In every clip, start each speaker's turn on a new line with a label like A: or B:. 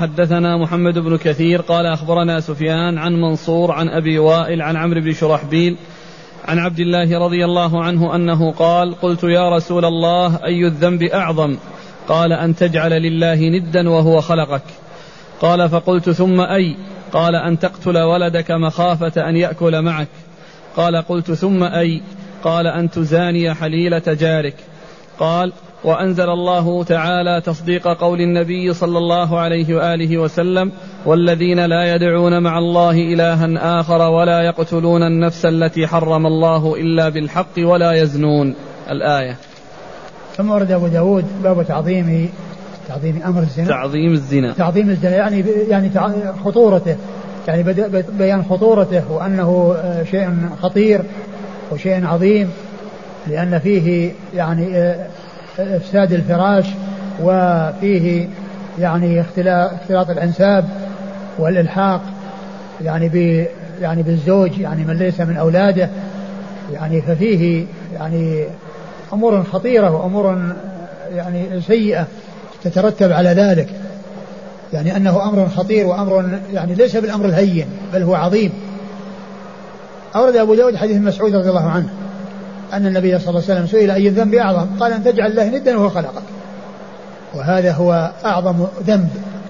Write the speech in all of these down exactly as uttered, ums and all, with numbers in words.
A: حدثنا محمد بن كثير قال أخبرنا سفيان عن منصور عن أبي وائل عن عمرو بن شرحبيل عن عبد الله رضي الله عنه أنه قال قلت يا رسول الله أي الذنب أعظم؟ قال أن تجعل لله ندا وهو خلقك. قال فقلت ثم أي؟ قال أن تقتل ولدك مخافة أن يأكل معك. قال قلت ثم أي؟ قال أن تزاني حليلة جارك. قال وأنزل الله تعالى تصديق قول النبي صلى الله عليه وآله وسلم والذين لا يدعون مع الله إلها آخر ولا يقتلون النفس التي حرم الله إلا بالحق ولا يزنون. الآية.
B: ثم ورد أبو داود باب تعظيم تعظيم أمر الزنا
A: تعظيم الزنا
B: تعظيم الزنا يعني يعني خطورته، يعني بيان خطورته وأنه شيء خطير وشيء عظيم، لأن فيه يعني إفساد الفراش وفيه يعني اختلاط الأنساب والإلحاق يعني ب يعني بالزوج يعني من ليس من أولاده، يعني ففيه يعني أمور خطيرة وأمور يعني سيئة تترتب على ذلك، يعني أنه أمر خطير وأمر يعني ليس بالأمر الهين بل هو عظيم. أورد أبو داود حديث مسعود رضي الله عنه أن النبي صلى الله عليه وسلم سئل أي الذنب أعظم؟ قال أن تجعل الله ندا وهو خلقك، وهذا هو أعظم ذنب،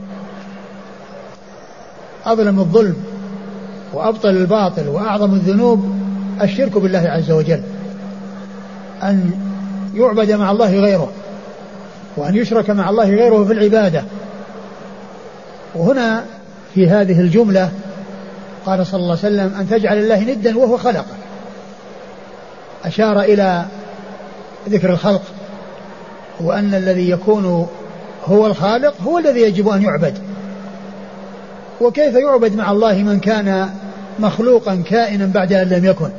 B: أظلم الظلم وأبطل الباطل وأعظم الذنوب الشرك بالله عز وجل، أن يعبد مع الله غيره وأن يشرك مع الله غيره في العبادة. وهنا في هذه الجملة قال صلى الله عليه وسلم أن تجعل الله ندا وهو خلقك، أشار إلى ذكر الخلق وأن الذي يكون هو الخالق هو الذي يجب أن يعبد. وكيف يعبد مع الله من كان مخلوقا كائنا بعد أن لم يكن؟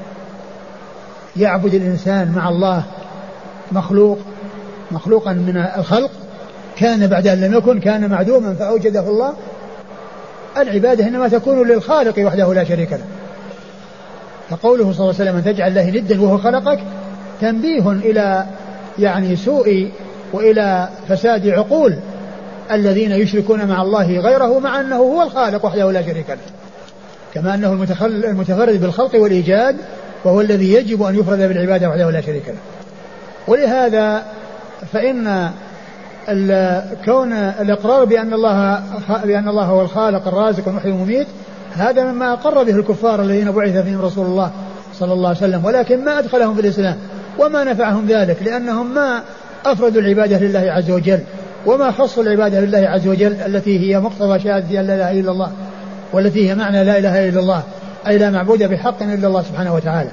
B: يعبد الإنسان مع الله مخلوق مخلوقا من الخلق كان بعد أن لم يكن، كان معدوما فأوجده الله. العبادة إنما تكون للخالق وحده لا شريك له. فقوله صلى الله عليه وسلم أن تجعل له ندا وهو خلقك تنبيه إلى يعني سوء وإلى فساد عقول الذين يشركون مع الله غيره مع أنه هو الخالق وحده لا شريك له، كما أنه المتفرد بالخلق والإيجاد وهو الذي يجب أن يفرد بالعبادة وحده لا شريك له. ولهذا فإن كون الإقرار بأن الله بأن الله هو الخالق الرازق المحيي المميت هذا مما أقر به الكفار الذين بعث فيهم رسول الله صلى الله عليه وسلم، ولكن ما أدخلهم في الإسلام وما نفعهم ذلك، لأنهم ما أفردوا العبادة لله عز وجل وما خصوا العبادة لله عز وجل التي هي مقتضى شهادة أن لا إله إلا الله، والتي هي معنى لا إله إلا الله أي لا معبود بحق إلا الله سبحانه وتعالى.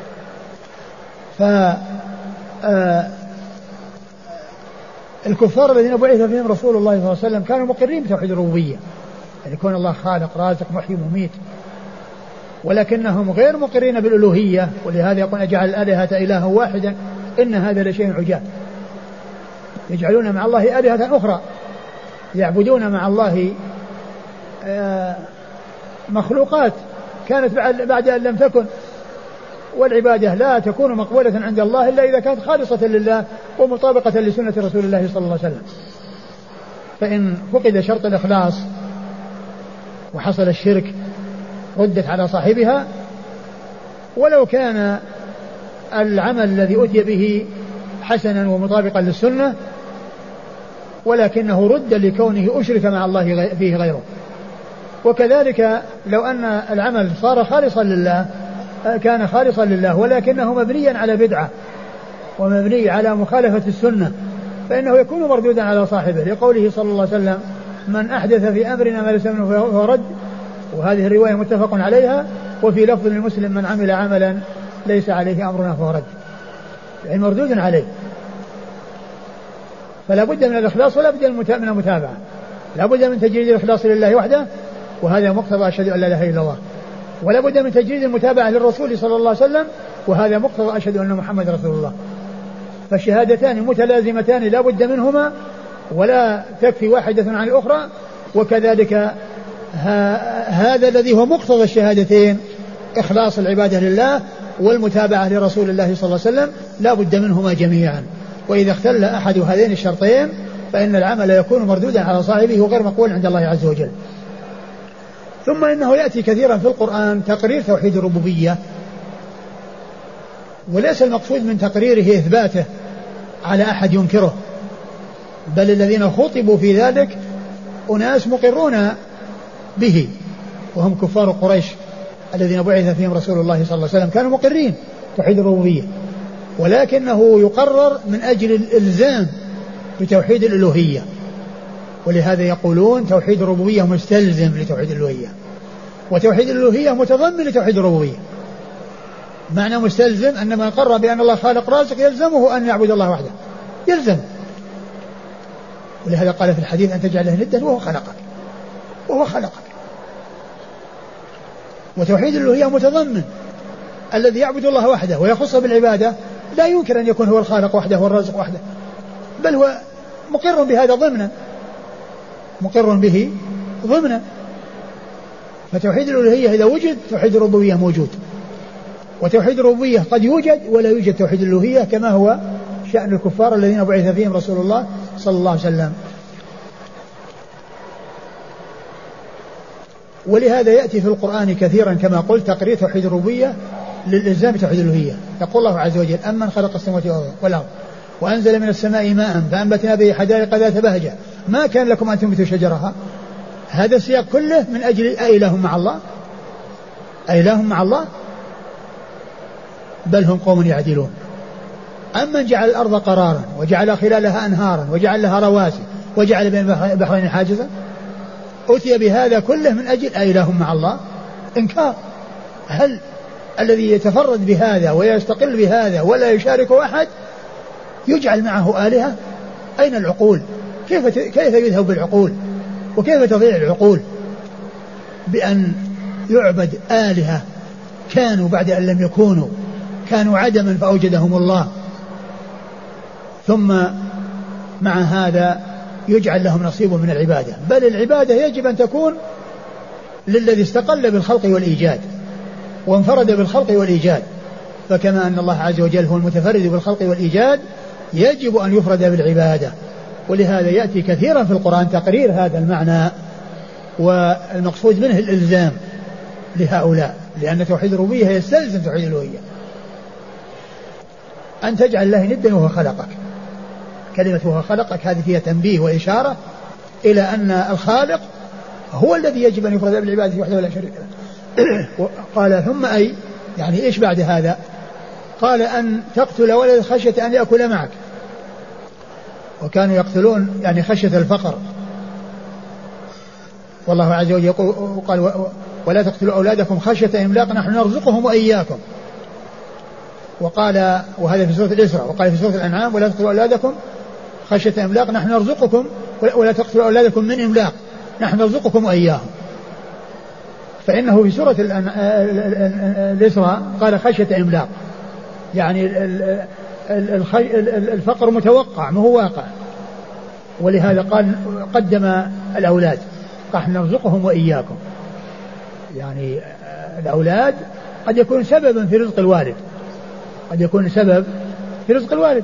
B: ف الكفار الذين بعث فيهم رسول الله صلى الله عليه وسلم كانوا مقرين بتوحيد الربوبية، يعني يكون الله خالق رازق محيي مميت، ولكنهم غير مقرين بالألوهية، ولهذا يقول أجعل الآلهة إلها واحدا إن هذا لشيء عجاب. يجعلون مع الله آلهة أخرى، يعبدون مع الله مخلوقات كانت بعد أن لم تكن، والعبادة لا تكون مقبولة عند الله إلا إذا كانت خالصة لله ومطابقة لسنة رسول الله صلى الله عليه وسلم. فإن فقد شرط الإخلاص وحصل الشرك ردت على صاحبها، ولو كان العمل الذي أتي به حسنا ومطابقا للسنة ولكنه رد لكونه أشرك مع الله فيه غيره. وكذلك لو أن العمل صار خالصا لله كان خالصا لله ولكنه مبنيا على بدعة ومبني على مخالفة السنة فإنه يكون مردودا على صاحبه، لقوله صلى الله عليه وسلم من أحدث في أمرنا ما ليس منه فهو رد، وهذه الرواية متفق عليها. وفي لفظ للمسلم من عمل عملا ليس عليه أمرنا فهو رد، يعني مردود عليه. فلا بد من الإخلاص ولا بد من المتابعة، لا بد من تجريد الإخلاص لله وحده، وهذا مقتضى أشهد أن لا إله إلا الله، ولا بد من تجريد المتابعة للرسول صلى الله عليه وسلم، وهذا مقتضى أشهد أن محمد رسول الله. فالشهادتان متلازمتان لا بد منهما ولا تكفي واحدة عن الأخرى. وكذلك هذا الذي هو مقتضى الشهادتين إخلاص العبادة لله والمتابعة لرسول الله صلى الله عليه وسلم لا بد منهما جميعا. وإذا اختل أحد هذين الشرطين فإن العمل يكون مردودا على صاحبه وغير مقبول عند الله عز وجل. ثم إنه يأتي كثيرا في القرآن تقرير توحيد الربوبية، وليس المقصود من تقريره إثباته على أحد ينكره، بل الذين خطبوا في ذلك أناس مقرون به، وهم كفار قريش الذين بعث فيهم رسول الله صلى الله عليه وسلم، كانوا مقرين توحيد الربوبية، ولكنه يقرر من أجل الإلزام بتوحيد الألوهية، ولهذا يقولون توحيد الربوبية مستلزم لتوحيد الألوهية، وتوحيد الألوهية متضمن لتوحيد الربوبية. معنى مستلزم أن من قرر بأن الله خالق رازق يلزمه أن يعبد الله وحده، يلزم. ولهذا قال في الحديث أن تجعله ندا وهو خلقك وهو خلقك. وتوحيد الألوهية متضمن الذي يعبد الله وحده ويخصه بالعبادة لا يمكن أن يكون هو الخالق وحده والرازق وحده، بل هو مقر بهذا ضمنا، مقر به ضمنا. فتوحيد الألوهية إذا وجد توحيد الربوبية موجود، وتوحيد الربوبية قد يوجد ولا يوجد توحيد الألوهية، كما هو شأن الكفار الذين بعث فيهم رسول الله صلى الله عليه وسلم. ولهذا يأتي في القرآن كثيرا كما قلت تقرير توحيد الربوبية للإلزام بتوحيد الألوهية. يقول الله عز وجل: أمن خلق السماوات والأرض وأنزل من السماء ماء فأنبتنا به حدائق ذات بهجة ما كان لكم أن تنبتوا شجرها. هذا السياق كله من أجل أإله مع الله، أإله مع الله، بل هم قوم يعدلون. أمن جعل الأرض قرارا وجعل خلالها أنهارا وجعل لها رواسي وجعل بين البحرين حاجزا. أتي بهذا كله من أجل أإله مع الله، إنكار. هل الذي يتفرد بهذا ويستقل بهذا ولا يشاركه أحد يجعل معه آلهة؟ أين العقول؟ كيف كيف يذهب بالعقول؟ وكيف تضيع العقول بأن يعبد آلهة كانوا بعد أن لم يكونوا، كانوا عدما فأوجدهم الله، ثم مع هذا يجعل لهم نصيب من العبادة؟ بل العبادة يجب أن تكون للذي استقل بالخلق والإيجاد وانفرد بالخلق والإيجاد. فكما أن الله عز وجل هو المتفرد بالخلق والإيجاد يجب أن يفرد بالعبادة. ولهذا يأتي كثيرا في القرآن تقرير هذا المعنى، والمقصود منه الإلزام لهؤلاء، لأن توحيد الربوبية يستلزم توحيد الألوهية. أن تجعل الله ندا وهو خلقك، كلمة وهو خلقك هذه فيها تنبيه وإشارة إلى أن الخالق هو الذي يجب أن يفرد بالعبادة وحده ولا شريك له. قال ثم أي، يعني إيش بعد هذا؟ قال أن تقتل ولد خشية أن يأكل معك، وكانوا يقتلون يعني خشية الفقر. والله عز وجل يقول قال ولا تقتلوا أولادكم خشية إملاق نحن نرزقهم وإياكم. وقال وهذا في سورة الإسراء. وقال في سورة الأنعام ولا تقتلوا أولادكم خشية إملاق نحن نرزقكم ولا تقتلوا أولادكم من إملاق نحن نرزقكم وإياهم. فإنه في سورة الإسراء قال خشية إملاق، يعني الفقر متوقع ما هو واقع، ولهذا قال قدم الأولاد نحن نرزقهم وإياكم. يعني الأولاد قد يكون سببا في رزق الوالد، قد يكون سبب في رزق الوالد.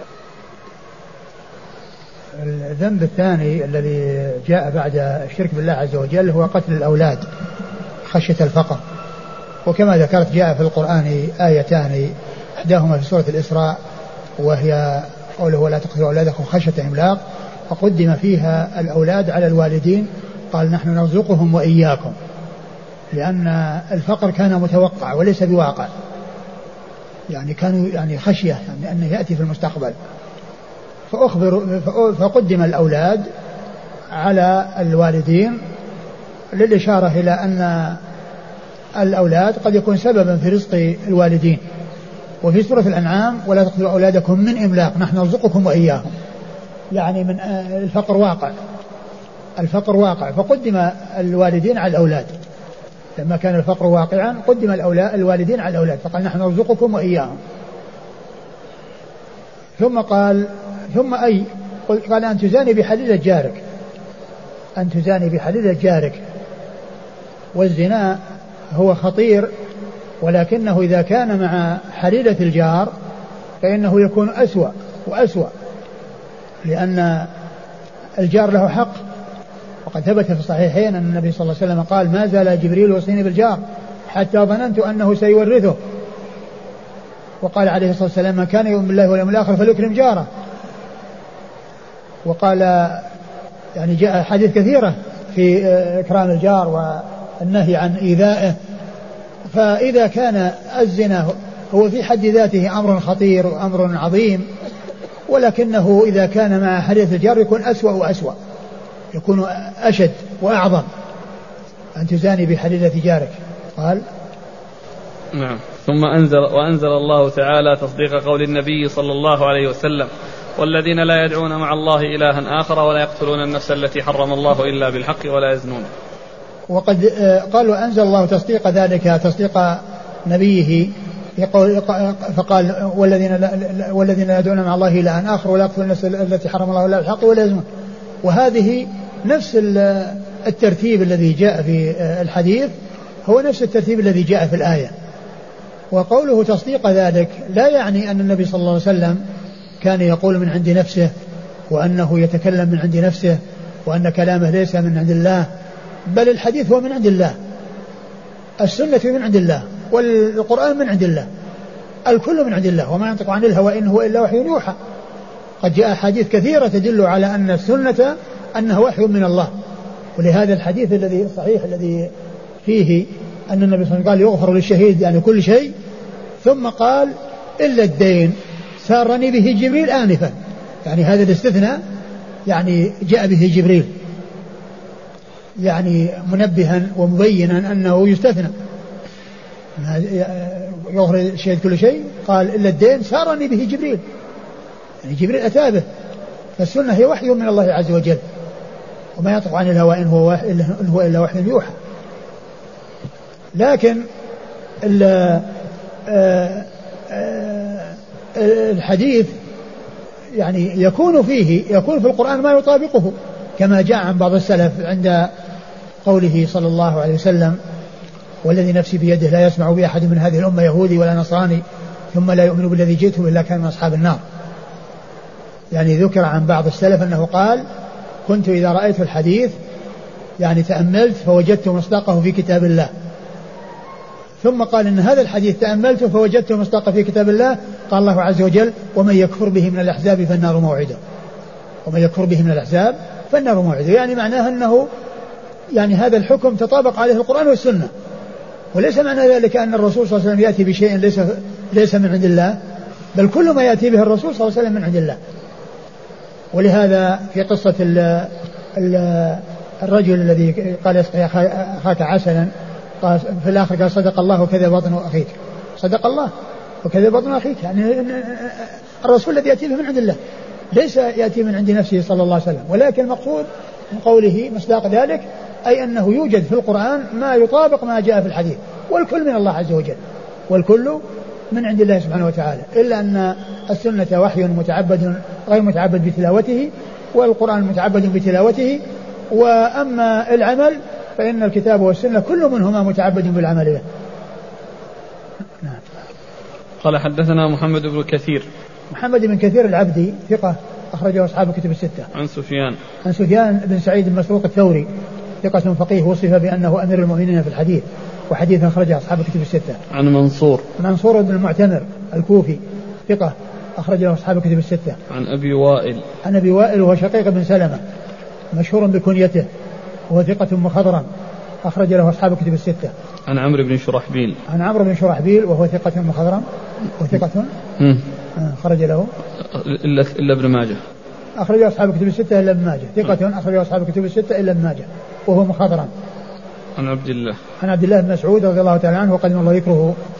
B: الذنب الثاني الذي جاء بعد الشرك بالله عز وجل هو قتل الأولاد خشية الفقر. وكما ذكرت جاء في القرآن آيتان، إحداهما في سورة الإسراء وهي قوله ولا تقتلوا أولادكم خشية إملاق، فقدم فيها الأولاد على الوالدين، قال نحن نرزقهم وإياكم، لأن الفقر كان متوقع وليس بواقع، يعني كانوا يعني خشية يعني أنه يأتي في المستقبل، فأخبر فقدم الأولاد على الوالدين للإشارة إلى أن الأولاد قد يكون سببا في رزق الوالدين. وفي سورة الأنعام ولا تقتلوا أولادكم من إملاق نحن نرزقكم وإياهم، يعني من الفقر واقع، الفقر واقع، فقدم الوالدين على الأولاد. لما كان الفقر واقعا قدم الوالدين على الأولاد، فقال نحن نرزقكم وإياهم. ثم قال ثم أي قال أن تزاني بحليلة جارك، أن تزاني بحليلة جارك. والزنا هو خطير، ولكنه إذا كان مع حليلة الجار فإنه يكون أسوأ وأسوأ، لأن الجار له حق. وقد ثبت في الصحيحين أن النبي صلى الله عليه وسلم قال ما زال جبريل يوصيني بالجار حتى ظننت أنه سيورثه. وقال عليه الصلاة والسلام من كان يؤمن بالله واليوم الآخر فليكرم جاره. وقال يعني جاء حديث كثيرة في إكرام الجار والنهي عن إيذائه. فإذا كان الزنا هو في حد ذاته أمر خطير وأمر عظيم، ولكنه إذا كان مع حديث الجار يكون أسوأ وأسوأ، يكون أشد وأعظم أن تزاني بحليلة جارك. قال
A: نعم. ثم أنزل وأنزل الله تعالى تصديق قول النبي صلى الله عليه وسلم والذين لا يدعون مع الله إلها آخر ولا يقتلون النفس التي حرم الله إلا بالحق ولا يزنون.
B: وقد قال وأنزل الله تصديق ذلك تصديق نبيه يقول فقال والذين لا والذين لا يدعون مع الله إلها آخر ولا يقتلون النفس التي حرم الله إلا بالحق ولا يزنون. وهذه نفس الترتيب الذي جاء في الحديث هو نفس الترتيب الذي جاء في الآية. وقوله تصديق ذلك لا يعني أن النبي صلى الله عليه وسلم كان يقول من عند نفسه وأنه يتكلم من عند نفسه وأن كلامه ليس من عند الله، بل الحديث هو من عند الله، السنة من عند الله، والقرآن من عند الله، الكل من عند الله، وما ينطق عن الهوى إن هو إلا وحي يوحى. قد جاء أحاديث كثيرة تدل على أن السنة أنها وحي من الله. ولهذا الحديث الذي الصحيح الذي فيه أن النبي صلى الله عليه وسلم قال يغفر للشهيد يعني كل شيء، ثم قال إلا الدين سارني به جبريل آنفا، يعني هذا الاستثناء يعني جاء به جبريل يعني منبها ومبينا أنه يستثنى يغفر للشهيد كل شيء، قال إلا الدين سارني به جبريل، يعني جبريل أتى به. فالسنة هي وحي من الله عز وجل، وما ينطق عن الهوى إن هو, إن هو إلا وحي يوحى. لكن الحديث يعني يكون فيه يكون في القرآن ما يطابقه، كما جاء عن بعض السلف عند قوله صلى الله عليه وسلم والذي نفسي بيده لا يسمع بأحد من هذه الأمة يهودي ولا نصراني ثم لا يؤمن بالذي جئته إلا كان من أصحاب النار. يعني ذكر عن بعض السلف أنه قال كنت إذا رأيت الحديث يعني تأملت فوجدت مصداقه في كتاب الله، ثم قال إن هذا الحديث تأملته فوجدت مصداقه في كتاب الله، قال الله عز وجل ومن يكفر به من الأحزاب فالنار موعده، ومن يكفر به من الأحزاب فالنار موعده. يعني معناه أنه يعني هذا الحكم تطابق عليه القرآن والسنة، وليس معنى ذلك أن الرسول صلى الله عليه وسلم يأتي بشيء ليس ليس من عند الله، بل كل ما يأتي به الرسول صلى الله عليه وسلم من عند الله. ولهذا في قصة ال ال الرجل الذي قال اسقي أخاك عسلا، قال في الآخر قال صدق الله وكذب بطن أخيك، صدق الله وكذب بطن أخيك، يعني الرسول الذي يأتي به من عند الله ليس يأتي من عند نفسه صلى الله عليه وسلم. ولكن المقصود من قوله مصداق ذلك أي أنه يوجد في القرآن ما يطابق ما جاء في الحديث، والكل من الله عز وجل، والكل من عند الله سبحانه وتعالى، إلا أن السنة وحي متعبد غير متعبد بتلاوته، والقرآن متعبد بتلاوته. وأما العمل فإن الكتاب والسنة كل منهما متعبد بالعمل به.
A: نعم. قال حدثنا محمد بن كثير.
B: محمد بن كثير العبدي ثقة أخرجه أصحاب الكتب الستة.
A: عن سفيان.
B: عن سفيان بن سعيد المسروق الثوري ثقة فقيه وصف بأنه أمير المؤمنين في الحديث، وحديث أخرجه أصحاب الكتب الستة.
A: عن منصور.
B: منصور بن المعتمر الكوفي ثقة أخرجه أصحاب الكتب الستة.
A: عن أبي وائل.
B: عن أبي وائل وهو شقيق بن سلمة مشهور بكنيته وهو ثقة مخضرم أخرج له أصحاب الكتب الستة.
A: عن عمرو بن شرحبيل.
B: عن عمرو بن شرحبيل وهو ثقة مخضرم وثقة أخرج له
A: إلا إلا ابن ماجه.
B: أخرج أصحاب الكتب الستة إلا ابن ماجه، ثقة أخرج أصحاب الكتب الستة إلا ابن ماجه وهو مخضرم.
A: عن عبد الله.
B: عن عبد الله بن مسعود رضي الله تعالى عنه وقدم الله ذكره